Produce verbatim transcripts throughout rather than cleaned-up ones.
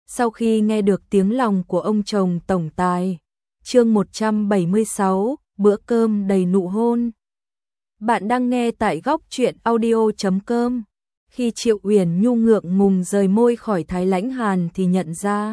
Sau khi nghe được tiếng lòng của ông chồng tổng tài. Chương một trăm bảy mươi sáu, bữa cơm đầy nụ hôn. Bạn đang nghe tại góc truyện audio chấm com. Khi Triệu Uyển Nhu ngượng ngùng rời môi khỏi Thái Lãnh Hàn thì nhận ra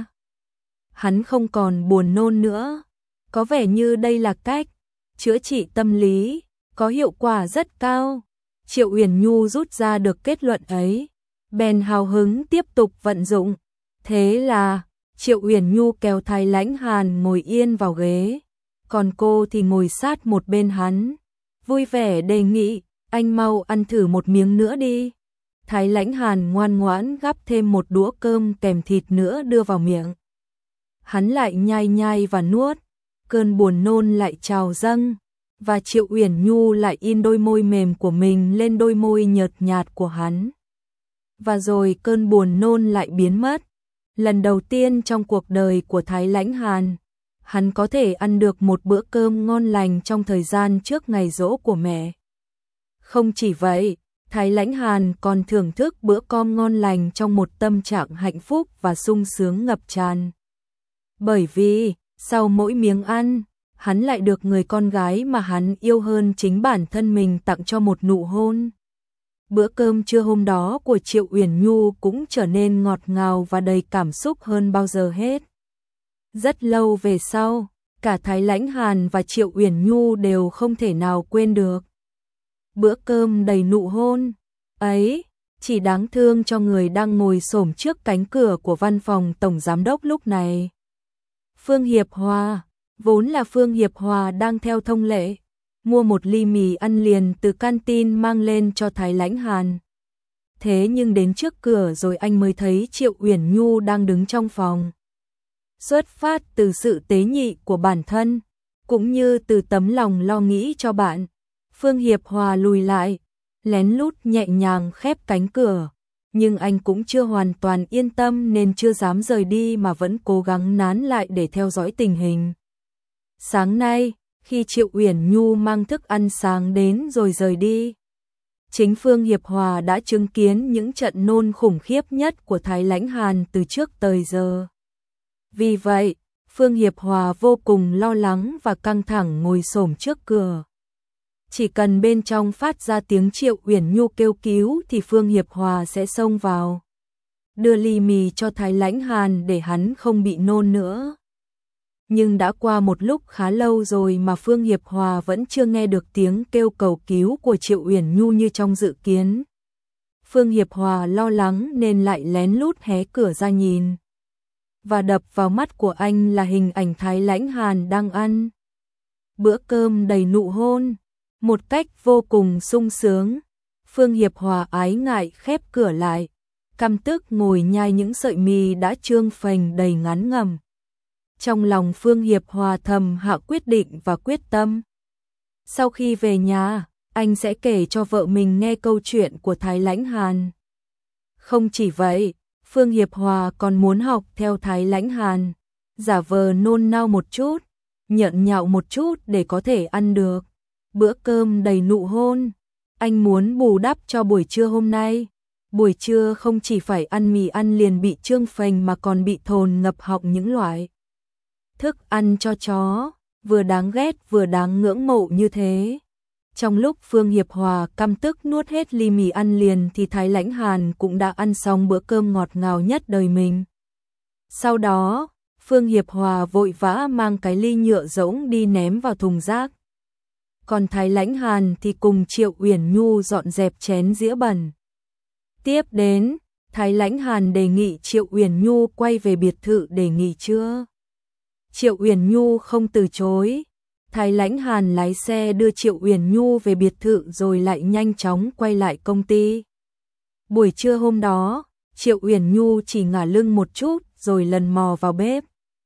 hắn không còn buồn nôn nữa. Có vẻ như đây là cách chữa trị tâm lý có hiệu quả rất cao. Triệu Uyển Nhu rút ra được kết luận ấy, bèn hào hứng tiếp tục vận dụng. Thế là Triệu Uyển Nhu kéo Thái Lãnh Hàn ngồi yên vào ghế, còn cô thì ngồi sát một bên hắn, vui vẻ đề nghị, anh mau ăn thử một miếng nữa đi. Thái Lãnh Hàn ngoan ngoãn gắp thêm một đũa cơm kèm thịt nữa đưa vào miệng. Hắn lại nhai nhai và nuốt, cơn buồn nôn lại trào dâng, và Triệu Uyển Nhu lại in đôi môi mềm của mình lên đôi môi nhợt nhạt của hắn. Và rồi cơn buồn nôn lại biến mất. Lần đầu tiên trong cuộc đời của Thái Lãnh Hàn, hắn có thể ăn được một bữa cơm ngon lành trong thời gian trước ngày giỗ của mẹ. Không chỉ vậy, Thái Lãnh Hàn còn thưởng thức bữa cơm ngon lành trong một tâm trạng hạnh phúc và sung sướng ngập tràn. Bởi vì, sau mỗi miếng ăn, hắn lại được người con gái mà hắn yêu hơn chính bản thân mình tặng cho một nụ hôn. Bữa cơm trưa hôm đó của Triệu Uyển Nhu cũng trở nên ngọt ngào và đầy cảm xúc hơn bao giờ hết. Rất lâu về sau, cả Thái Lãnh Hàn và Triệu Uyển Nhu đều không thể nào quên được bữa cơm đầy nụ hôn ấy. Chỉ đáng thương cho người đang ngồi xổm trước cánh cửa của văn phòng tổng giám đốc lúc này. Phương Hiệp Hòa, vốn là Phương Hiệp Hòa đang theo thông lệ mua một ly mì ăn liền từ canteen mang lên cho Thái Lãnh Hàn. Thế nhưng đến trước cửa rồi anh mới thấy Triệu Uyển Nhu đang đứng trong phòng. Xuất phát từ sự tế nhị của bản thân, cũng như từ tấm lòng lo nghĩ cho bạn, Phương Hiệp Hòa lùi lại, lén lút nhẹ nhàng khép cánh cửa. Nhưng anh cũng chưa hoàn toàn yên tâm nên chưa dám rời đi mà vẫn cố gắng nán lại để theo dõi tình hình. Sáng nay, khi Triệu Uyển Nhu mang thức ăn sáng đến rồi rời đi, chính Phương Hiệp Hòa đã chứng kiến những trận nôn khủng khiếp nhất của Thái Lãnh Hàn từ trước tới giờ. Vì vậy, Phương Hiệp Hòa vô cùng lo lắng và căng thẳng ngồi xổm trước cửa. Chỉ cần bên trong phát ra tiếng Triệu Uyển Nhu kêu cứu thì Phương Hiệp Hòa sẽ xông vào, đưa ly mì cho Thái Lãnh Hàn để hắn không bị nôn nữa. Nhưng đã qua một lúc khá lâu rồi mà Phương Hiệp Hòa vẫn chưa nghe được tiếng kêu cầu cứu của Triệu Uyển Nhu như trong dự kiến. Phương Hiệp Hòa lo lắng nên lại lén lút hé cửa ra nhìn. Và đập vào mắt của anh là hình ảnh Thái Lãnh Hàn đang ăn bữa cơm đầy nụ hôn, một cách vô cùng sung sướng. Phương Hiệp Hòa ái ngại khép cửa lại, căm tức ngồi nhai những sợi mì đã trương phành đầy ngán ngẩm. Trong lòng Phương Hiệp Hòa thầm hạ quyết định và quyết tâm. Sau khi về nhà, anh sẽ kể cho vợ mình nghe câu chuyện của Thái Lãnh Hàn. Không chỉ vậy, Phương Hiệp Hòa còn muốn học theo Thái Lãnh Hàn, giả vờ nôn nao một chút, nhợn nhạo một chút để có thể ăn được bữa cơm đầy nụ hôn. Anh muốn bù đắp cho buổi trưa hôm nay. Buổi trưa không chỉ phải ăn mì ăn liền bị trương phành mà còn bị thồn ngập họng những loại thức ăn cho chó, vừa đáng ghét vừa đáng ngưỡng mộ như thế. Trong lúc Phương Hiệp Hòa căm tức nuốt hết ly mì ăn liền thì Thái Lãnh Hàn cũng đã ăn xong bữa cơm ngọt ngào nhất đời mình. Sau đó, Phương Hiệp Hòa vội vã mang cái ly nhựa rỗng đi ném vào thùng rác. Còn Thái Lãnh Hàn thì cùng Triệu Uyển Nhu dọn dẹp chén dĩa bẩn. Tiếp đến, Thái Lãnh Hàn đề nghị Triệu Uyển Nhu quay về biệt thự để nghỉ trưa. Triệu Uyển Nhu không từ chối. Thái Lãnh Hàn lái xe đưa Triệu Uyển Nhu về biệt thự rồi lại nhanh chóng quay lại công ty. Buổi trưa hôm đó, Triệu Uyển Nhu chỉ ngả lưng một chút rồi lần mò vào bếp,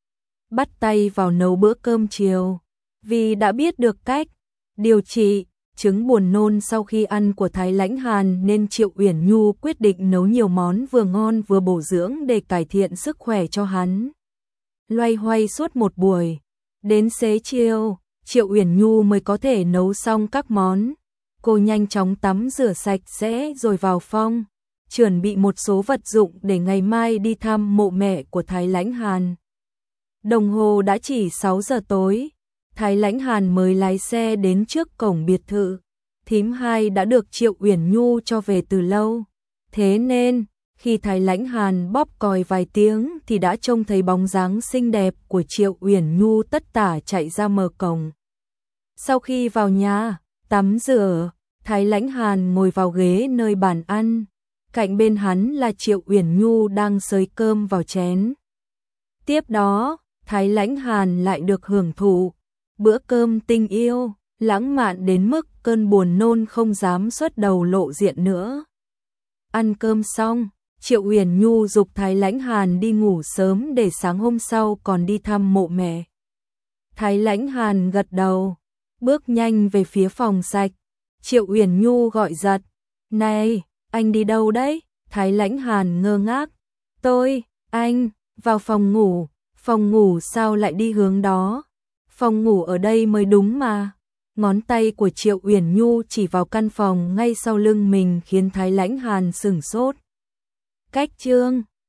bắt tay vào nấu bữa cơm chiều. Vì đã biết được cách điều trị chứng buồn nôn sau khi ăn của Thái Lãnh Hàn nên Triệu Uyển Nhu quyết định nấu nhiều món vừa ngon vừa bổ dưỡng để cải thiện sức khỏe cho hắn. Loay hoay suốt một buổi, đến xế chiều, Triệu Uyển Nhu mới có thể nấu xong các món. Cô nhanh chóng tắm rửa sạch sẽ rồi vào phòng, chuẩn bị một số vật dụng để ngày mai đi thăm mộ mẹ của Thái Lãnh Hàn. Đồng hồ đã chỉ sáu giờ tối, Thái Lãnh Hàn mới lái xe đến trước cổng biệt thự. Thím hai đã được Triệu Uyển Nhu cho về từ lâu, thế nên khi Thái Lãnh Hàn bóp còi vài tiếng thì đã trông thấy bóng dáng xinh đẹp của Triệu Uyển Nhu tất tả chạy ra mở cổng. Sau khi vào nhà, tắm rửa, Thái Lãnh Hàn ngồi vào ghế nơi bàn ăn, cạnh bên hắn là Triệu Uyển Nhu đang xới cơm vào chén. Tiếp đó, Thái Lãnh Hàn lại được hưởng thụ bữa cơm tình yêu, lãng mạn đến mức cơn buồn nôn không dám xuất đầu lộ diện nữa. Ăn cơm xong, Triệu Uyển Nhu giục Thái Lãnh Hàn đi ngủ sớm để sáng hôm sau còn đi thăm mộ mẹ. Thái Lãnh Hàn gật đầu, bước nhanh về phía phòng sạch. Triệu Uyển Nhu gọi giật, "Này, anh đi đâu đấy?" Thái Lãnh Hàn ngơ ngác, "Tôi, anh, vào phòng ngủ." "Phòng ngủ sao lại đi hướng đó? Phòng ngủ ở đây mới đúng mà." Ngón tay của Triệu Uyển Nhu chỉ vào căn phòng ngay sau lưng mình khiến Thái Lãnh Hàn sửng sốt. "Cách Trương,